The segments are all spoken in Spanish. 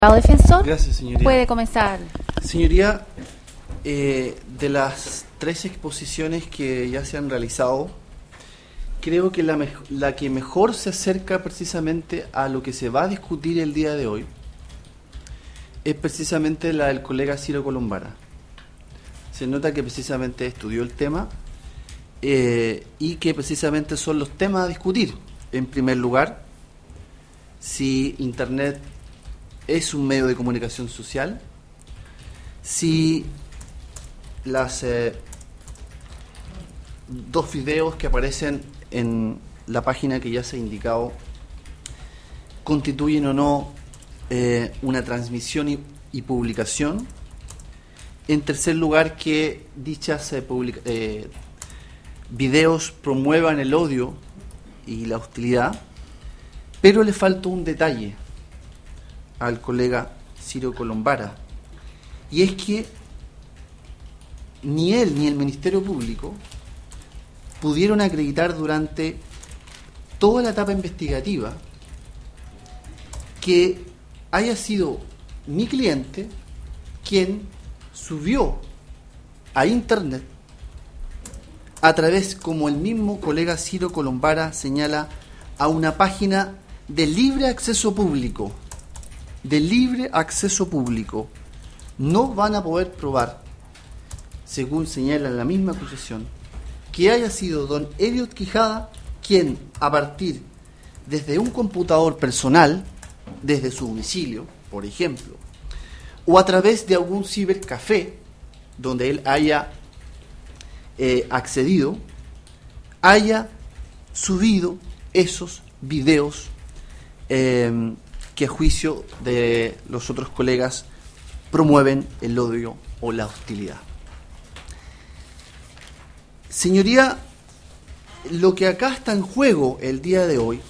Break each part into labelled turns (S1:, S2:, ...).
S1: Defensor.
S2: Gracias, señoría.
S1: Puede comenzar.
S2: Señoría, de las 3 exposiciones que ya se han realizado, creo que la que mejor se acerca precisamente a lo que se va a discutir el día de hoy es precisamente la del colega Ciro Colombara. Se nota que precisamente estudió el tema y que precisamente son los temas a discutir. En primer lugar, si Internet es un medio de comunicación social, si las 2 videos que aparecen en la página que ya se ha indicado constituyen o no una transmisión y publicación. En tercer lugar, que dichas videos promuevan el odio y la hostilidad. Pero le falta un detalle al colega Ciro Colombara, y es que ni él ni el Ministerio Público pudieron acreditar durante toda la etapa investigativa que haya sido mi cliente quien subió a Internet a través, como el mismo colega Ciro Colombara señala, a una página de libre acceso público. No van a poder probar, según señala la misma acusación, que haya sido don Elliot Quijada quien, a partir desde un computador personal, desde su domicilio, por ejemplo, o a través de algún cibercafé donde él haya accedido, haya subido esos videos que a juicio de los otros colegas promueven el odio o la hostilidad. Señoría, lo que acá está en juego el día de hoy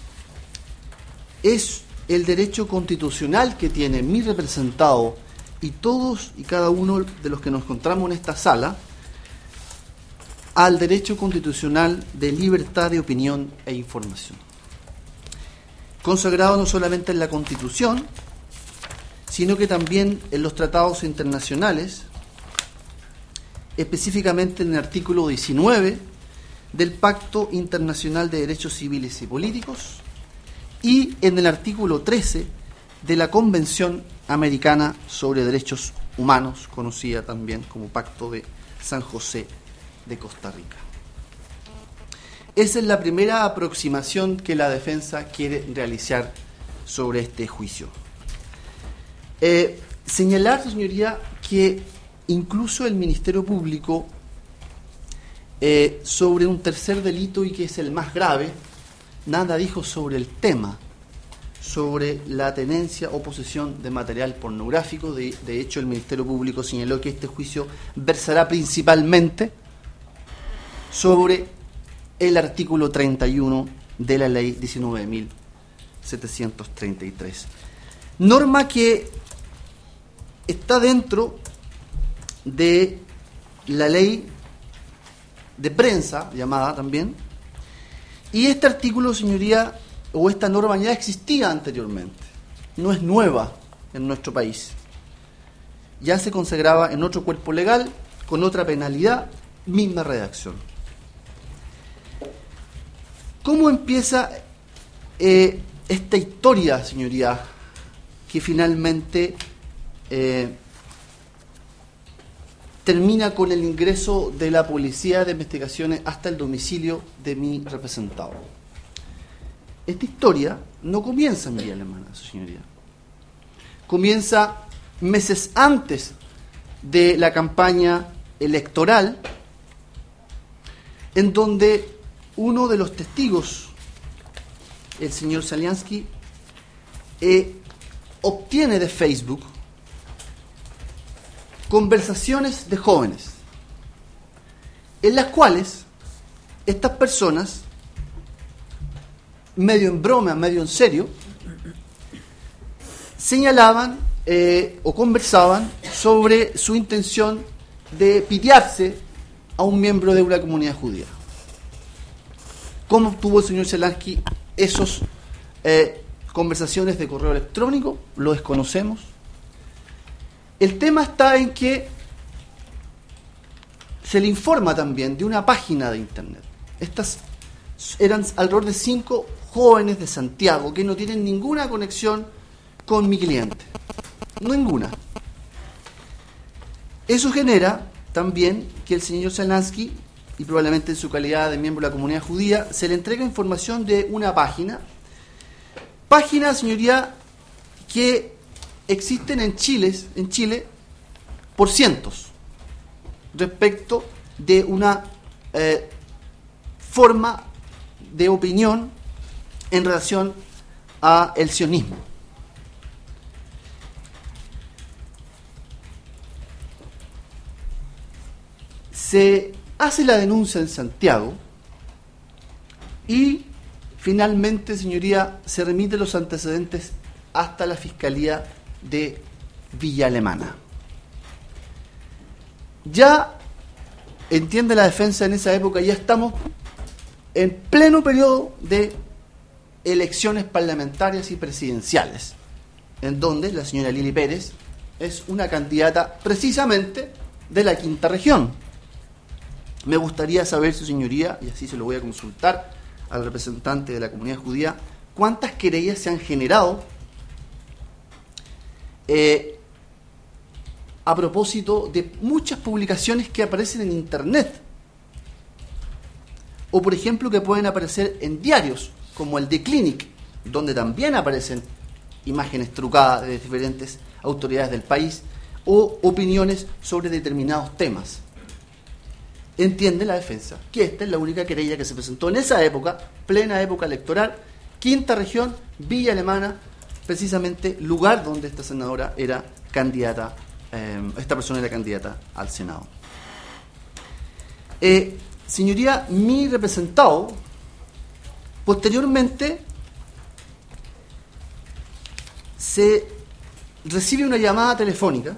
S2: es el derecho constitucional que tiene mi representado y todos y cada uno de los que nos encontramos en esta sala al derecho constitucional de libertad de opinión e información, consagrado no solamente en la Constitución, sino que también en los tratados internacionales, específicamente en el artículo 19 del Pacto Internacional de Derechos Civiles y Políticos y en el artículo 13 de la Convención Americana sobre Derechos Humanos, conocida también como Pacto de San José de Costa Rica. Esa es la primera aproximación que la defensa quiere realizar sobre este juicio. Señalar, señoría, que incluso el Ministerio Público, sobre un tercer delito y que es el más grave, nada dijo sobre el tema, sobre la tenencia o posesión de material pornográfico. De hecho, el Ministerio Público señaló que este juicio versará principalmente sobre el artículo 31 de la ley 19.733. Norma que está dentro de la ley de prensa, llamada también, y este artículo, señoría, o esta norma ya existía anteriormente, no es nueva en nuestro país, ya se consagraba en otro cuerpo legal, con otra penalidad, misma redacción. ¿Cómo empieza esta historia, señoría, que finalmente termina con el ingreso de la Policía de Investigaciones hasta el domicilio de mi representado? Esta historia no comienza en Villa Alemana, señoría. Comienza meses antes de la campaña electoral, en donde uno de los testigos, el señor Saliansky, obtiene de Facebook conversaciones de jóvenes, en las cuales estas personas, medio en broma, medio en serio, señalaban o conversaban sobre su intención de pitearse a un miembro de una comunidad judía. ¿Cómo obtuvo el señor Saliansky esos conversaciones de correo electrónico, lo desconocemos. El tema está en que se le informa también de una página de internet. Estas eran alrededor de 5 jóvenes de Santiago que no tienen ninguna conexión con mi cliente. Ninguna. Eso genera también que el señor Zelansky, y probablemente en su calidad de miembro de la comunidad judía, se le entrega información de una página, señoría, que existen en Chile por cientos, respecto de una forma de opinión en relación a el sionismo. Se hace la denuncia en Santiago y finalmente, señoría, se remite los antecedentes hasta la Fiscalía de Villa Alemana. Ya, entiende la defensa, en esa época ya estamos en pleno periodo de elecciones parlamentarias y presidenciales, en donde la señora Lili Pérez es una candidata precisamente de la quinta región. Me gustaría saber, su señoría, y así se lo voy a consultar al representante de la comunidad judía, cuántas querellas se han generado a propósito de muchas publicaciones que aparecen en internet, o por ejemplo que pueden aparecer en diarios como el de Clinic, donde también aparecen imágenes trucadas de diferentes autoridades del país o opiniones sobre determinados temas. Entiende la defensa que esta es la única querella que se presentó en esa época, plena época electoral, quinta región, Villa Alemana, precisamente lugar donde esta senadora era candidata, esta persona era candidata al Senado. Señoría, mi representado posteriormente se recibe una llamada telefónica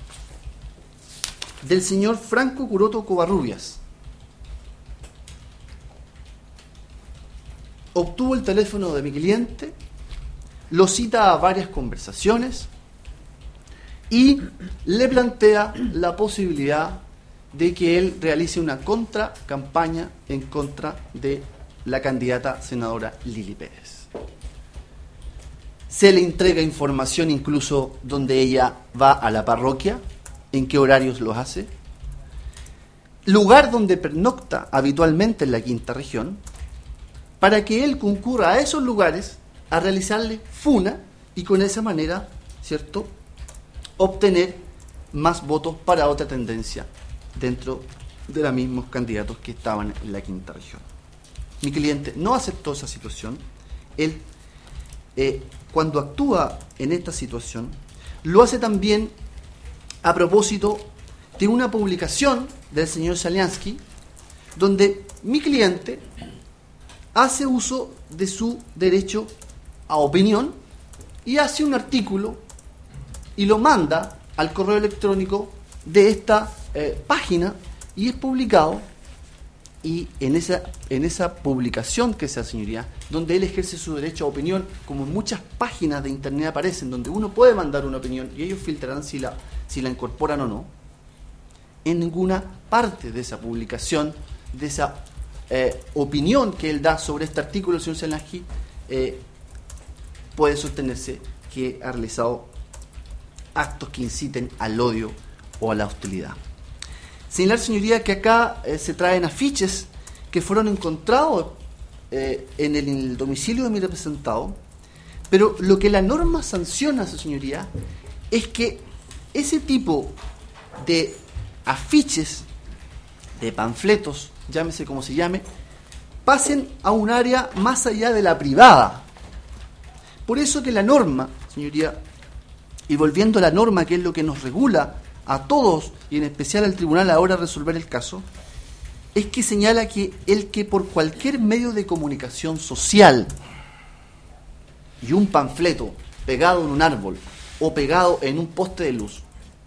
S2: del señor Franco Curoto Covarrubias. Obtuvo el teléfono de mi cliente, lo cita a varias conversaciones y le plantea la posibilidad de que él realice una contracampaña en contra de la candidata senadora Lili Pérez. Se le entrega información incluso donde ella va a la parroquia, en qué horarios los hace, lugar donde pernocta habitualmente en la quinta región, para que él concurra a esos lugares a realizarle funa y con esa manera, ¿cierto?, obtener más votos para otra tendencia dentro de los mismos candidatos que estaban en la quinta región. Mi cliente no aceptó esa situación. Él, cuando actúa en esta situación, lo hace también a propósito de una publicación del señor Zelansky, donde mi cliente hace uso de su derecho a opinión y hace un artículo y lo manda al correo electrónico de esta página y es publicado. Y en esa publicación que se hace, señoría, donde él ejerce su derecho a opinión, como en muchas páginas de internet aparecen, donde uno puede mandar una opinión y ellos filtrarán si la incorporan o no, en ninguna parte de esa publicación, de esa opinión que él da sobre este artículo, el señor Zelansky, puede sostenerse que ha realizado actos que inciten al odio o a la hostilidad. Señalar, señoría, que acá se traen afiches que fueron encontrados en el domicilio de mi representado, pero lo que la norma sanciona, señoría, es que ese tipo de afiches, de panfletos, llámese como se llame, pasen a un área más allá de la privada. Por eso que la norma, señoría, y volviendo a la norma, que es lo que nos regula a todos, y en especial al tribunal ahora resolver el caso, es que señala que el que por cualquier medio de comunicación social y un panfleto pegado en un árbol o pegado en un poste de luz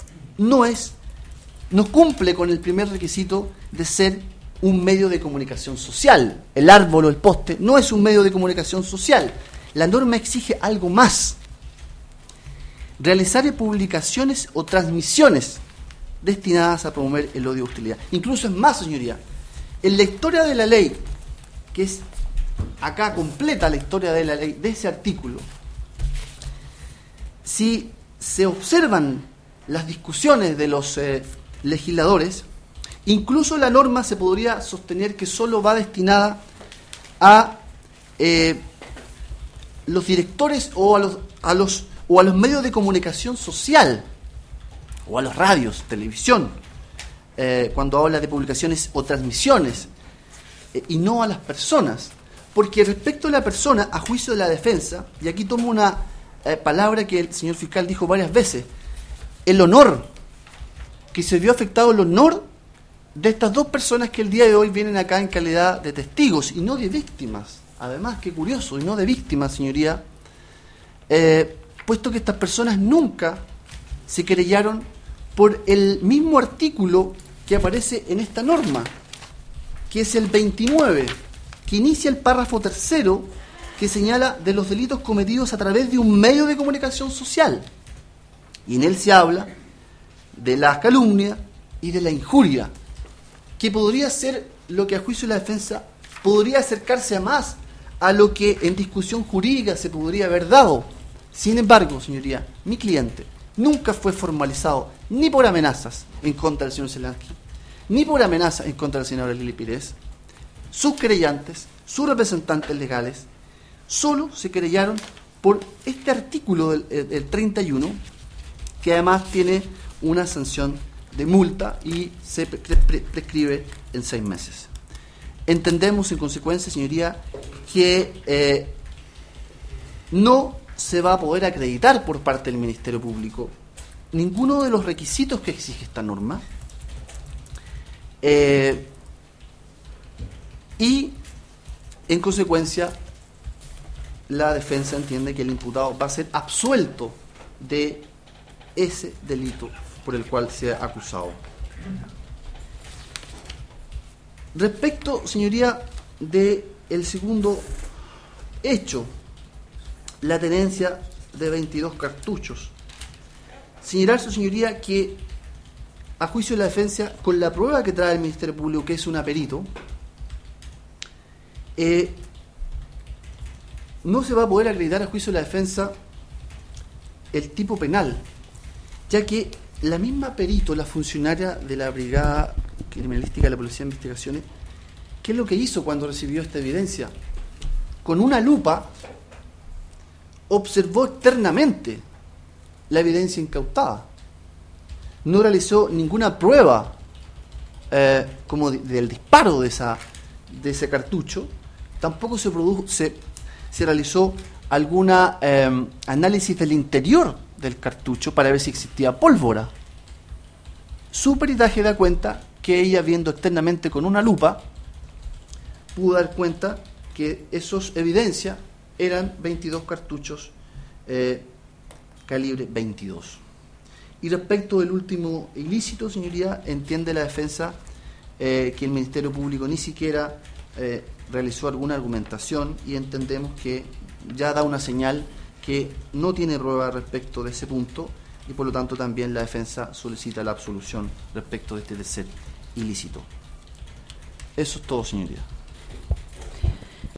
S2: no cumple con el primer requisito de ser un medio de comunicación social. El árbol o el poste no es un medio de comunicación social. la norma exige algo más: realizar publicaciones o transmisiones destinadas a promover el odio o hostilidad. Incluso es más, señoría, en la historia de la ley, que es acá completa la historia de la ley, de ese artículo, si se observan las discusiones de los legisladores, incluso la norma se podría sostener que solo va destinada a los directores o a los medios de comunicación social, o a los radios, televisión, cuando habla de publicaciones o transmisiones, y no a las personas. Porque respecto a la persona, a juicio de la defensa, y aquí tomo una palabra que el señor fiscal dijo varias veces, el honor, que se vio afectado el honor de estas dos personas que el día de hoy vienen acá en calidad de testigos y no de víctimas. Además, qué curioso, y no de víctimas, señoría, puesto que estas personas nunca se querellaron por el mismo artículo que aparece en esta norma, que es el 29, que inicia el párrafo tercero, que señala de los delitos cometidos a través de un medio de comunicación social. Y en él se habla de la calumnia y de la injuria, que podría ser lo que a juicio de la defensa podría acercarse a más a lo que en discusión jurídica se podría haber dado. Sin embargo, señoría, mi cliente nunca fue formalizado ni por amenazas en contra del señor Zelensky, ni por amenazas en contra de la señora Lili Pires. Sus querellantes, sus representantes legales, solo se querellaron por este artículo del 31, que además tiene una sanción de multa y se prescribe en 6 meses. Entendemos, en consecuencia, señoría, que no se va a poder acreditar por parte del Ministerio Público ninguno de los requisitos que exige esta norma, y en consecuencia la defensa entiende que el imputado va a ser absuelto de ese delito por el cual se ha acusado. Respecto, señoría, de el segundo hecho, la tenencia de 22 cartuchos. Señalar, su señoría, que a juicio de la defensa, con la prueba que trae el Ministerio Público, que es un aperito, no se va a poder acreditar a juicio de la defensa el tipo penal, ya que la misma perito, la funcionaria de la Brigada Criminalística de la Policía de Investigaciones, ¿qué es lo que hizo cuando recibió esta evidencia? Con una lupa observó externamente la evidencia incautada. No realizó ninguna prueba como del disparo de ese cartucho. Tampoco se realizó alguna análisis del interior del cartucho para ver si existía pólvora. Su peritaje da cuenta que ella, viendo externamente con una lupa, pudo dar cuenta que esos evidencias eran 22 cartuchos calibre 22. Y respecto del último ilícito, señoría, entiende la defensa que el Ministerio Público ni siquiera realizó alguna argumentación, y entendemos que ya da una señal que no tiene prueba respecto de ese punto, y por lo tanto también la defensa solicita la absolución respecto de este tercer ilícito. Eso es todo, señoría.